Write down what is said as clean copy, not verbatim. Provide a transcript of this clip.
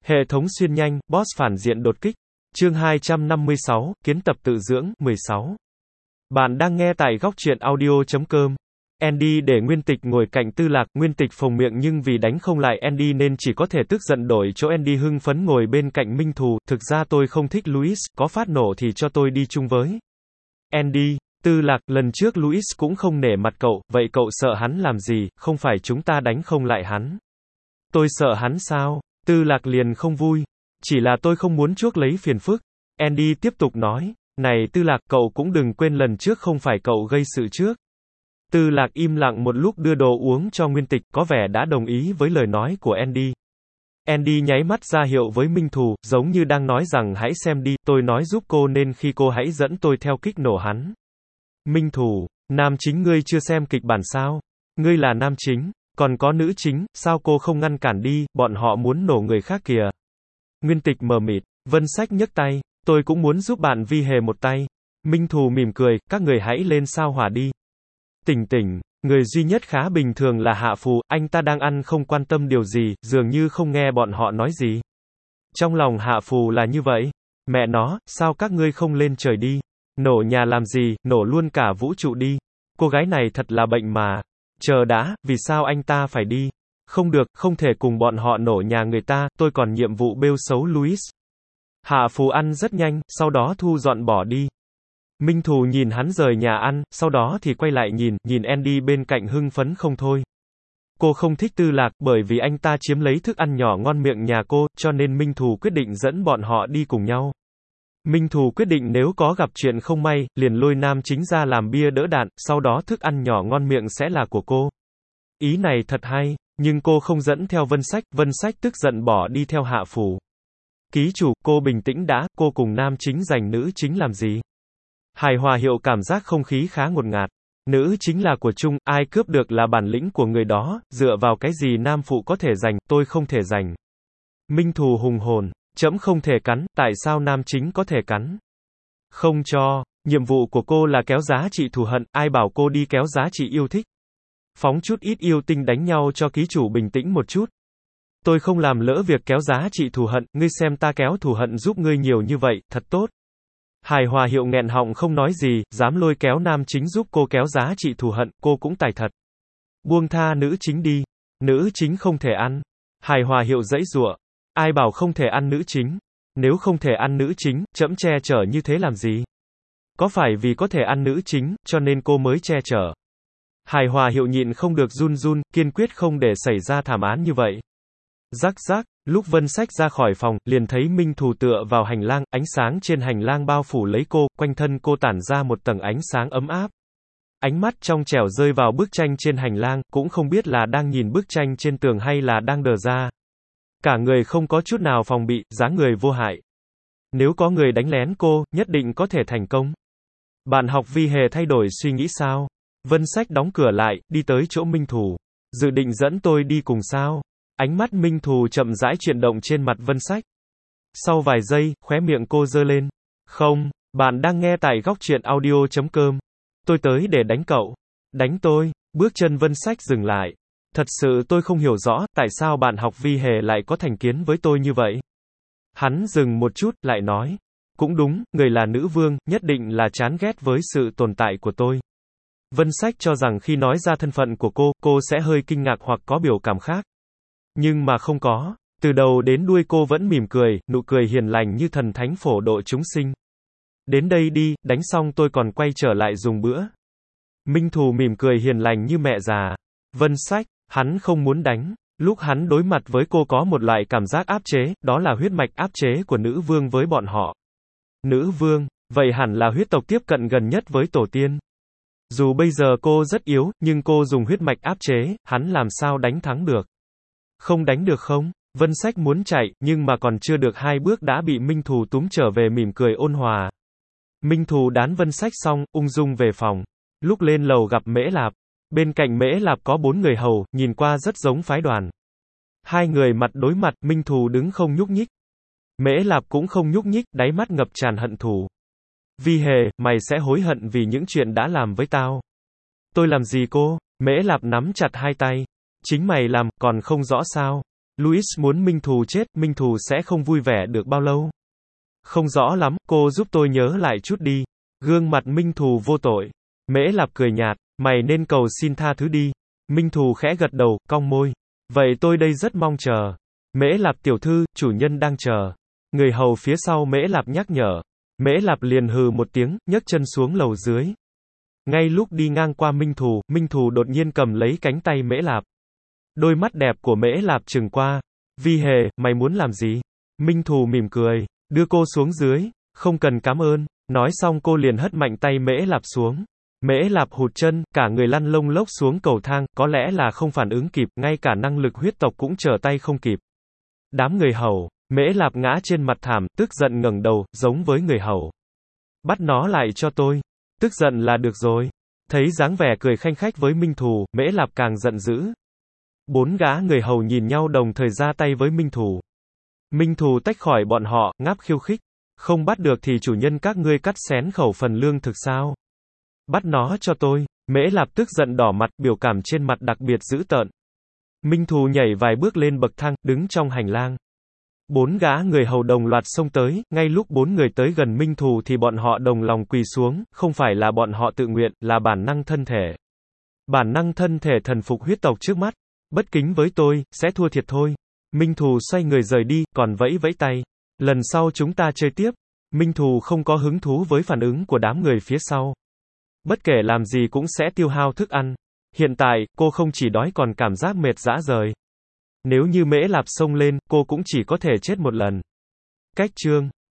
Hệ thống xuyên nhanh, boss phản diện đột kích. Chương 256, kiến tập tự dưỡng, 16. Bạn đang nghe tại góc truyện audio.com. Andy để Nguyên Tịch ngồi cạnh Tư Lạc, Nguyên Tịch phồng miệng nhưng vì đánh không lại Andy nên chỉ có thể tức giận đổi chỗ. Andy hưng phấn ngồi bên cạnh Minh Thù, thực ra tôi không thích Louis, có phát nổ thì cho tôi đi chung với. Andy, Tư Lạc, lần trước Louis cũng không nể mặt cậu, vậy cậu sợ hắn làm gì, không phải chúng ta đánh không lại hắn. Tôi sợ hắn sao? Tư Lạc liền không vui. Chỉ là tôi không muốn chuốc lấy phiền phức. Andy tiếp tục nói, này Tư Lạc, cậu cũng đừng quên lần trước không phải cậu gây sự trước. Tư Lạc im lặng một lúc đưa đồ uống cho Nguyên Tịch, có vẻ đã đồng ý với lời nói của Andy. Andy nháy mắt ra hiệu với Minh Thù, giống như đang nói rằng hãy xem đi, tôi nói giúp cô nên khi cô hãy dẫn tôi theo kích nổ hắn. Minh Thù, nam chính ngươi chưa xem kịch bản sao? Ngươi là nam chính, còn có nữ chính, sao cô không ngăn cản đi, bọn họ muốn nổ người khác kìa. Nguyên Tịch mờ mịt, Vân Sách nhấc tay, tôi cũng muốn giúp bạn Vi Hề một tay. Minh Thù mỉm cười, các người hãy lên sao hỏa đi. Tỉnh tỉnh, người duy nhất khá bình thường là Hạ Phù, anh ta đang ăn không quan tâm điều gì, dường như không nghe bọn họ nói gì. Trong lòng Hạ Phù là như vậy. Mẹ nó, sao các ngươi không lên trời đi? Nổ nhà làm gì, nổ luôn cả vũ trụ đi. Cô gái này thật là bệnh mà. Chờ đã, vì sao anh ta phải đi? Không được, không thể cùng bọn họ nổ nhà người ta, tôi còn nhiệm vụ bêu xấu Louis. Hạ Phù ăn rất nhanh, sau đó thu dọn bỏ đi. Minh Thù nhìn hắn rời nhà ăn, sau đó thì quay lại nhìn Andy bên cạnh hưng phấn không thôi. Cô không thích Tư Lạc, bởi vì anh ta chiếm lấy thức ăn nhỏ ngon miệng nhà cô, cho nên Minh Thù quyết định dẫn bọn họ đi cùng nhau. Minh Thù quyết định nếu có gặp chuyện không may, liền lôi nam chính ra làm bia đỡ đạn, sau đó thức ăn nhỏ ngon miệng sẽ là của cô. Ý này thật hay, nhưng cô không dẫn theo Vân Sách tức giận bỏ đi theo Hạ Phù. Ký chủ, cô bình tĩnh đã, cô cùng nam chính giành nữ chính làm gì? Hài hòa hiệu cảm giác không khí khá ngột ngạt. Nữ chính là của chung, ai cướp được là bản lĩnh của người đó, dựa vào cái gì nam phụ có thể giành, tôi không thể giành. Minh Thù hùng hồn, trẫm không thể cắn, tại sao nam chính có thể cắn? Không cho, nhiệm vụ của cô là kéo giá trị thù hận, ai bảo cô đi kéo giá trị yêu thích? Phóng chút ít yêu tinh đánh nhau cho ký chủ bình tĩnh một chút. Tôi không làm lỡ việc kéo giá trị thù hận, ngươi xem ta kéo thù hận giúp ngươi nhiều như vậy, thật tốt. Hài hòa hiệu nghẹn họng không nói gì, dám lôi kéo nam chính giúp cô kéo giá trị thù hận, cô cũng tài thật. Buông tha nữ chính đi. Nữ chính không thể ăn. Hài hòa hiệu giãy giụa. Ai bảo không thể ăn nữ chính? Nếu không thể ăn nữ chính, trẫm che chở như thế làm gì? Có phải vì có thể ăn nữ chính, cho nên cô mới che chở? Hài hòa hiệu nhịn không được run run, kiên quyết không để xảy ra thảm án như vậy. Rắc rắc, lúc Vân Sách ra khỏi phòng, liền thấy Minh Thù tựa vào hành lang, ánh sáng trên hành lang bao phủ lấy cô, quanh thân cô tản ra một tầng ánh sáng ấm áp. Ánh mắt trong trẻo rơi vào bức tranh trên hành lang, cũng không biết là đang nhìn bức tranh trên tường hay là đang đờ ra. Cả người không có chút nào phòng bị, dáng người vô hại. Nếu có người đánh lén cô, nhất định có thể thành công. Bạn học Vi Hề thay đổi suy nghĩ sao? Vân Sách đóng cửa lại, đi tới chỗ Minh Thù. Dự định dẫn tôi đi cùng sao? Ánh mắt Minh Thù chậm rãi chuyển động trên mặt Vân Sách. Sau vài giây, khóe miệng cô giơ lên. Không, bạn đang nghe tại góc truyện audio.com. Tôi tới để đánh cậu. Đánh tôi. Bước chân Vân Sách dừng lại. Thật sự tôi không hiểu rõ, tại sao bạn học Vi Hề lại có thành kiến với tôi như vậy. Hắn dừng một chút, lại nói. Cũng đúng, người là nữ vương, nhất định là chán ghét với sự tồn tại của tôi. Vân Sách cho rằng khi nói ra thân phận của cô sẽ hơi kinh ngạc hoặc có biểu cảm khác. Nhưng mà không có. Từ đầu đến đuôi cô vẫn mỉm cười, nụ cười hiền lành như thần thánh phổ độ chúng sinh. Đến đây đi, đánh xong tôi còn quay trở lại dùng bữa. Minh Thù mỉm cười hiền lành như mẹ già. Vân Sách, hắn không muốn đánh. Lúc hắn đối mặt với cô có một loại cảm giác áp chế, đó là huyết mạch áp chế của nữ vương với bọn họ. Nữ vương, vậy hẳn là huyết tộc tiếp cận gần nhất với tổ tiên. Dù bây giờ cô rất yếu, nhưng cô dùng huyết mạch áp chế, hắn làm sao đánh thắng được. Không đánh được không? Vân Sách muốn chạy, nhưng mà còn chưa được 2 bước đã bị Minh Thù túm trở về mỉm cười ôn hòa. Minh Thù đán Vân Sách xong, ung dung về phòng. Lúc lên lầu gặp Mễ Lạp. Bên cạnh Mễ Lạp có 4 người hầu, nhìn qua rất giống phái đoàn. 2 người mặt đối mặt, Minh Thù đứng không nhúc nhích. Mễ Lạp cũng không nhúc nhích, đáy mắt ngập tràn hận thù. Vi Hề, mày sẽ hối hận vì những chuyện đã làm với tao. Tôi làm gì cô? Mễ Lạp nắm chặt 2 tay. Chính mày làm, còn không rõ sao? Louis muốn Minh Thù chết, Minh Thù sẽ không vui vẻ được bao lâu. Không rõ lắm, cô giúp tôi nhớ lại chút đi. Gương mặt Minh Thù vô tội. Mễ Lạp cười nhạt, mày nên cầu xin tha thứ đi. Minh Thù khẽ gật đầu, cong môi. Vậy tôi đây rất mong chờ. Mễ Lạp tiểu thư, chủ nhân đang chờ. Người hầu phía sau Mễ Lạp nhắc nhở. Mễ Lạp liền hừ một tiếng, nhấc chân xuống lầu dưới. Ngay lúc đi ngang qua Minh Thù đột nhiên cầm lấy cánh tay Mễ Lạp. Đôi mắt đẹp của Mễ Lạp trừng qua. Vi hề, mày muốn làm gì? Minh Thù mỉm cười, đưa cô xuống dưới. Không cần cảm ơn. Nói xong cô liền hất mạnh tay Mễ Lạp xuống. Mễ Lạp hụt chân, cả người lăn lông lốc xuống cầu thang, có lẽ là không phản ứng kịp, ngay cả năng lực huyết tộc cũng trở tay không kịp. Đám người hầu, Mễ Lạp ngã trên mặt thảm, tức giận ngẩng đầu, giống với người hầu. Bắt nó lại cho tôi. Tức giận là được rồi. Thấy dáng vẻ cười khanh khách với Minh Thù, Mễ Lạp càng giận dữ. 4 gã người hầu nhìn nhau đồng thời ra tay với Minh Thù. Minh Thù tách khỏi bọn họ, ngáp khiêu khích. Không bắt được thì chủ nhân các ngươi cắt xén khẩu phần lương thực sao? Bắt nó cho tôi. Mễ Lạp tức giận đỏ mặt, biểu cảm trên mặt đặc biệt dữ tợn. Minh Thù nhảy vài bước lên bậc thang, đứng trong hành lang. 4 gã người hầu đồng loạt xông tới, ngay lúc 4 người tới gần Minh Thù thì bọn họ đồng lòng quỳ xuống, không phải là bọn họ tự nguyện, là bản năng thân thể. Bản năng thân thể thần phục huyết tộc trước mắt. Bất kính với tôi, sẽ thua thiệt thôi. Minh Thù xoay người rời đi, còn vẫy vẫy tay. Lần sau chúng ta chơi tiếp. Minh Thù không có hứng thú với phản ứng của đám người phía sau. Bất kể làm gì cũng sẽ tiêu hao thức ăn. Hiện tại, cô không chỉ đói còn cảm giác mệt rã rời. Nếu như Mễ Lạp xông lên, cô cũng chỉ có thể chết một lần. Cách chương